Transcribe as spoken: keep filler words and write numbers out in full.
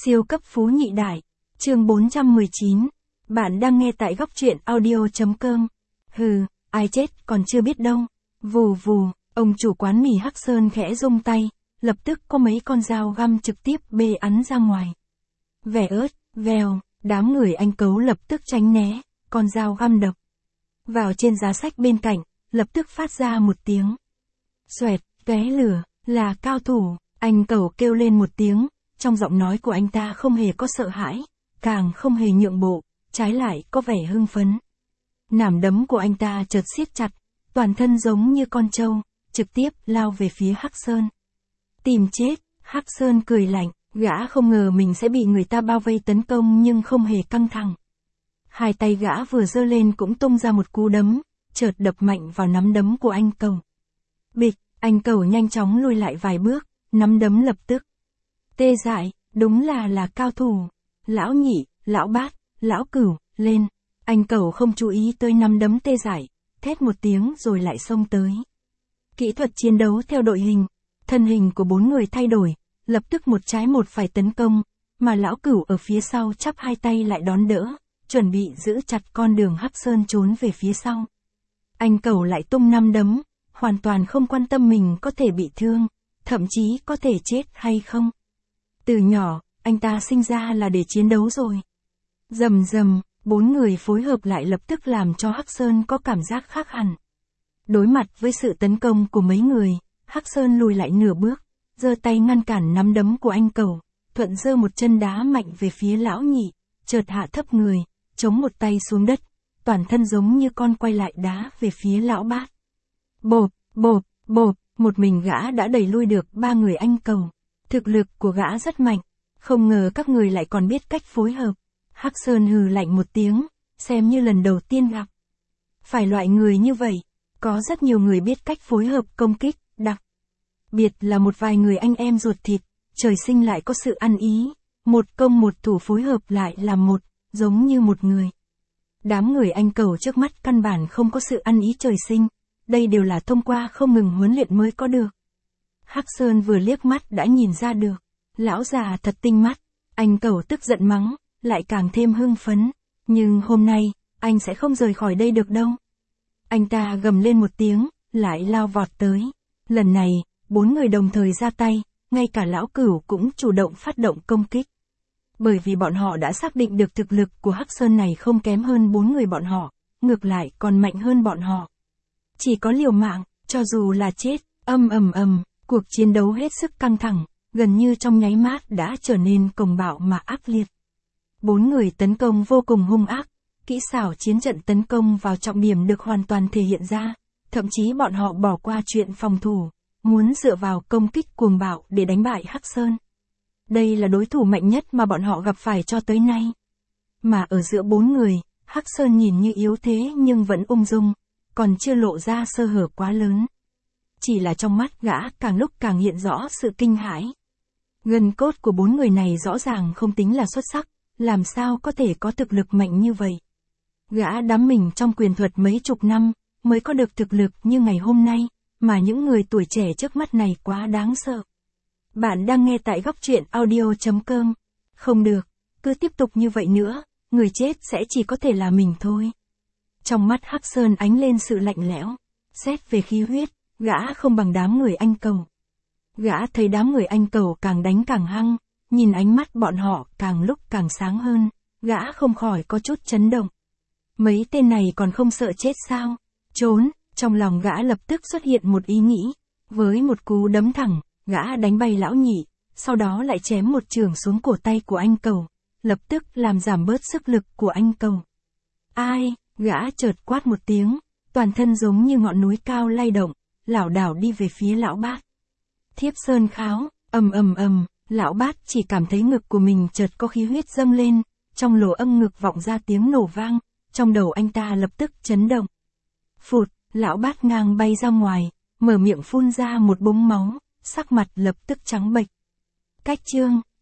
Siêu cấp phú nhị đại. Chương bốn trăm mười chín. Bạn đang nghe tại góc truyện audio.com. Hừ, ai chết còn chưa biết đâu. Vù vù, ông chủ quán mì Hắc Sơn khẽ rung tay, lập tức có mấy con dao găm trực tiếp bê ắn ra ngoài. Vẻ ớt, vèo, đám người anh Cấu lập tức tránh né, con dao găm độc. Vào trên giá sách bên cạnh, lập tức phát ra một tiếng. Xoẹt, tóe lửa, là cao thủ, anh Cẩu kêu lên một tiếng, trong giọng nói của anh ta không hề có sợ hãi, càng không hề nhượng bộ, trái lại có vẻ hưng phấn. Nắm đấm của anh ta chợt siết chặt, toàn thân giống như con trâu, trực tiếp lao về phía Hắc Sơn. Tìm chết, Hắc Sơn cười lạnh, gã không ngờ mình sẽ bị người ta bao vây tấn công nhưng không hề căng thẳng. Hai tay gã vừa giơ lên cũng tung ra một cú đấm, chợt đập mạnh vào nắm đấm của anh Cẩu. Bịch, anh Cẩu nhanh chóng lùi lại vài bước, nắm đấm lập tức tê dại, đúng là là cao thủ. Lão Nhị, Lão Bát, Lão Cửu, lên. Anh Cẩu không chú ý tới nắm đấm tê dại, thét một tiếng rồi lại xông tới. Kỹ thuật chiến đấu theo đội hình, thân hình của bốn người thay đổi, lập tức một trái một phải tấn công, mà Lão Cửu ở phía sau chắp hai tay lại đón đỡ, chuẩn bị giữ chặt con đường Hắc Sơn trốn về phía sau. Anh Cẩu lại tung năm đấm, hoàn toàn không quan tâm mình có thể bị thương, thậm chí có thể chết hay không. Từ nhỏ, anh ta sinh ra là để chiến đấu rồi. Rầm rầm, bốn người phối hợp lại lập tức làm cho Hắc Sơn có cảm giác khác hẳn. Đối mặt với sự tấn công của mấy người, Hắc Sơn lùi lại nửa bước, giơ tay ngăn cản nắm đấm của anh Cẩu, thuận giơ một chân đá mạnh về phía Lão Nhị, chợt hạ thấp người, chống một tay xuống đất, toàn thân giống như con quay lại đá về phía Lão Bát. Bộp, bộp, bộp, một mình gã đã đẩy lui được ba người anh Cẩu. Thực lực của gã rất mạnh, không ngờ các người lại còn biết cách phối hợp. Hắc Sơn hừ lạnh một tiếng, xem như lần đầu tiên gặp. Phải loại người như vậy, có rất nhiều người biết cách phối hợp công kích, đặc biệt là một vài người anh em ruột thịt, trời sinh lại có sự ăn ý, một công một thủ phối hợp lại làm một, giống như một người. Đám người anh Cẩu trước mắt căn bản không có sự ăn ý trời sinh, đây đều là thông qua không ngừng huấn luyện mới có được. Hắc Sơn vừa liếc mắt đã nhìn ra được, lão già thật tinh mắt, anh Cẩu tức giận mắng, lại càng thêm hưng phấn, nhưng hôm nay, anh sẽ không rời khỏi đây được đâu. Anh ta gầm lên một tiếng, lại lao vọt tới. Lần này, bốn người đồng thời ra tay, ngay cả Lão Cửu cũng chủ động phát động công kích. Bởi vì bọn họ đã xác định được thực lực của Hắc Sơn này không kém hơn bốn người bọn họ, ngược lại còn mạnh hơn bọn họ. Chỉ có liều mạng, cho dù là chết, âm ầm ầm. Cuộc chiến đấu hết sức căng thẳng, gần như trong nháy mắt đã trở nên cuồng bạo mà ác liệt. Bốn người tấn công vô cùng hung ác, kỹ xảo chiến trận tấn công vào trọng điểm được hoàn toàn thể hiện ra, thậm chí bọn họ bỏ qua chuyện phòng thủ, muốn dựa vào công kích cuồng bạo để đánh bại Hắc Sơn. Đây là đối thủ mạnh nhất mà bọn họ gặp phải cho tới nay. Mà ở giữa bốn người, Hắc Sơn nhìn như yếu thế nhưng vẫn ung dung, còn chưa lộ ra sơ hở quá lớn. Chỉ là trong mắt gã càng lúc càng hiện rõ sự kinh hãi. Gân cốt của bốn người này rõ ràng không tính là xuất sắc, làm sao có thể có thực lực mạnh như vậy. Gã đắm mình trong quyền thuật mấy chục năm, mới có được thực lực như ngày hôm nay, mà những người tuổi trẻ trước mắt này quá đáng sợ. Bạn đang nghe tại góc truyện audio.com. Không được, cứ tiếp tục như vậy nữa, người chết sẽ chỉ có thể là mình thôi. Trong mắt Hắc Sơn ánh lên sự lạnh lẽo, xét về khí huyết. Gã không bằng đám người anh Cẩu. Gã thấy đám người anh Cẩu càng đánh càng hăng, nhìn ánh mắt bọn họ càng lúc càng sáng hơn, gã không khỏi có chút chấn động. Mấy tên này còn không sợ chết sao? Trốn, trong lòng gã lập tức xuất hiện một ý nghĩ. Với một cú đấm thẳng, gã đánh bay Lão Nhị, sau đó lại chém một chưởng xuống cổ tay của anh Cẩu, lập tức làm giảm bớt sức lực của anh Cẩu. Ai, gã chợt quát một tiếng, toàn thân giống như ngọn núi cao lay động, lảo đảo đi về phía Lão Bát. Thiếp Sơn Kháo, ầm ầm ầm, Lão Bát chỉ cảm thấy ngực của mình chợt có khí huyết dâng lên, trong lỗ âm ngực vọng ra tiếng nổ vang, trong đầu anh ta lập tức chấn động. Phụt, Lão Bát ngang bay ra ngoài, mở miệng phun ra một búng máu, sắc mặt lập tức trắng bệch. Cách chương,